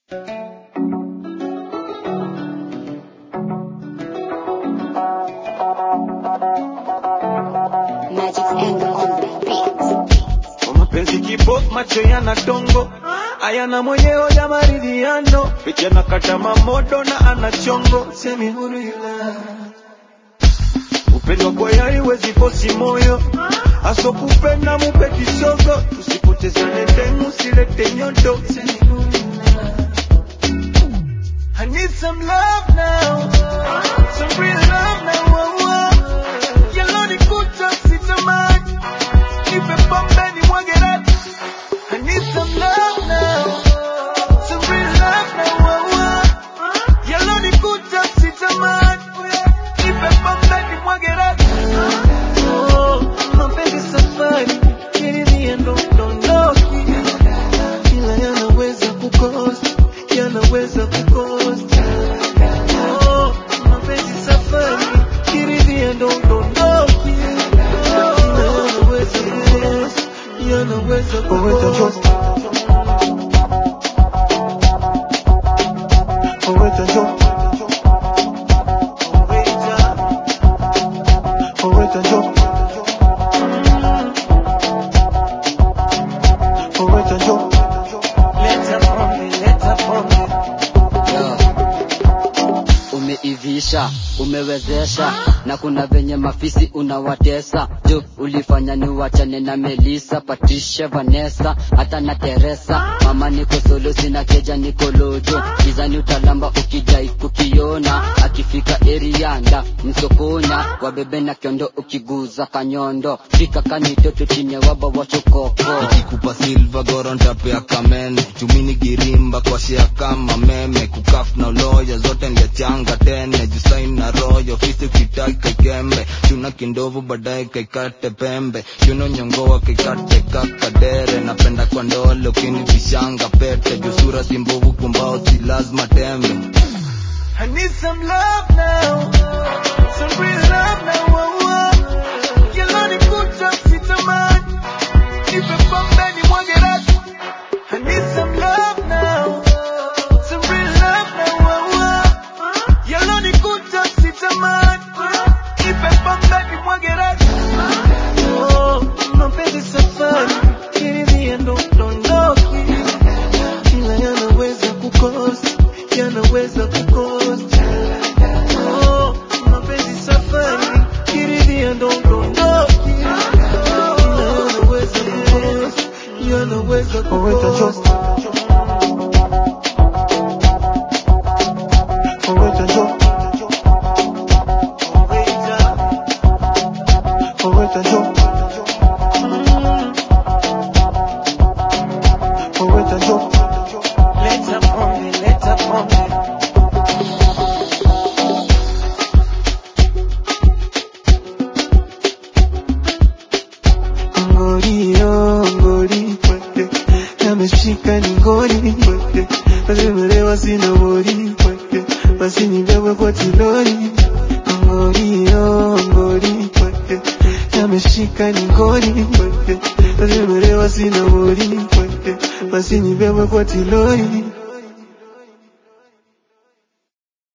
Mapenzi kipo macho yana dongo, ayana mwenyewe ya maridhiano, vijana kata mamodo na anachongo, semi huru yula. Upendo kwa yari wezi fosi moyo, aso kupenda mupe kisogo, usipotezane tenu silete nyondo, semi huru yula. I need some love now, some real love now. Yellow ni kuta sitamani, nipe pombe ni mwage rati. I need some love now, some real love now. Yellow ni kuta sitamani, nipe pombe ni mwage rati. Oh, mapenzi safari, kiridhia ndo dondoki. Kila yanaweza kukosa, yanaweza kukosa. Oh, mapenzi safari, kiridhia ndo dondoki. Kila yanaweza kukosa, yanaweza kukosa. Umeivisha, umewezesha, na kuna venye mafisi unawatesa. Jo, ulifanya ni wachane na Melissa, Patricia, Vanessa, hata na Teresa. Mama niko solo sina keja niko lojo, gizani utalamba ukidai kukiona. Akifika erianda, msokonya, wabebe na kiondo ukiguza kanyondo. Fika kanitoto chine waba wachokoko. Ikikupa silva goron tapea kamene, chumini girimba kwa shea kama meme. Kukaf na uloya zote ndia changa tene, jusain na royo fisi kitai kaikembe. Chuna kindovu badai kaikate pembe, yuno nyongoa kaikate kakadere. Napenda kwa ndole ukini vishanga pete, jusura simbovu kumbao si lazima tembe. I need some love now, some real love now. Yellow ni kuta sitamani, nipe pombe ni mwage rati. I need some love now, some real love now. Yellow ni kuta sitamani, nipe pombe ni mwage rati. Oh, mapenzi safari, kiridhia ndo dondoki. Kila yanaweza kukosa, yanaweza kukosa. Oh, mapenzi safari, kiridhia ndo dondoki. Kila yanaweza kukosa, yanaweza kukosa. Leta pombe, leta pombe. Ngori, yameshika ni ngori. Nazimelewa sina wori, basi nibewe kwa tilori. Ngori, yameshika ni ngori. Nazimelewa sina wori, basi nibewe kwa tilori.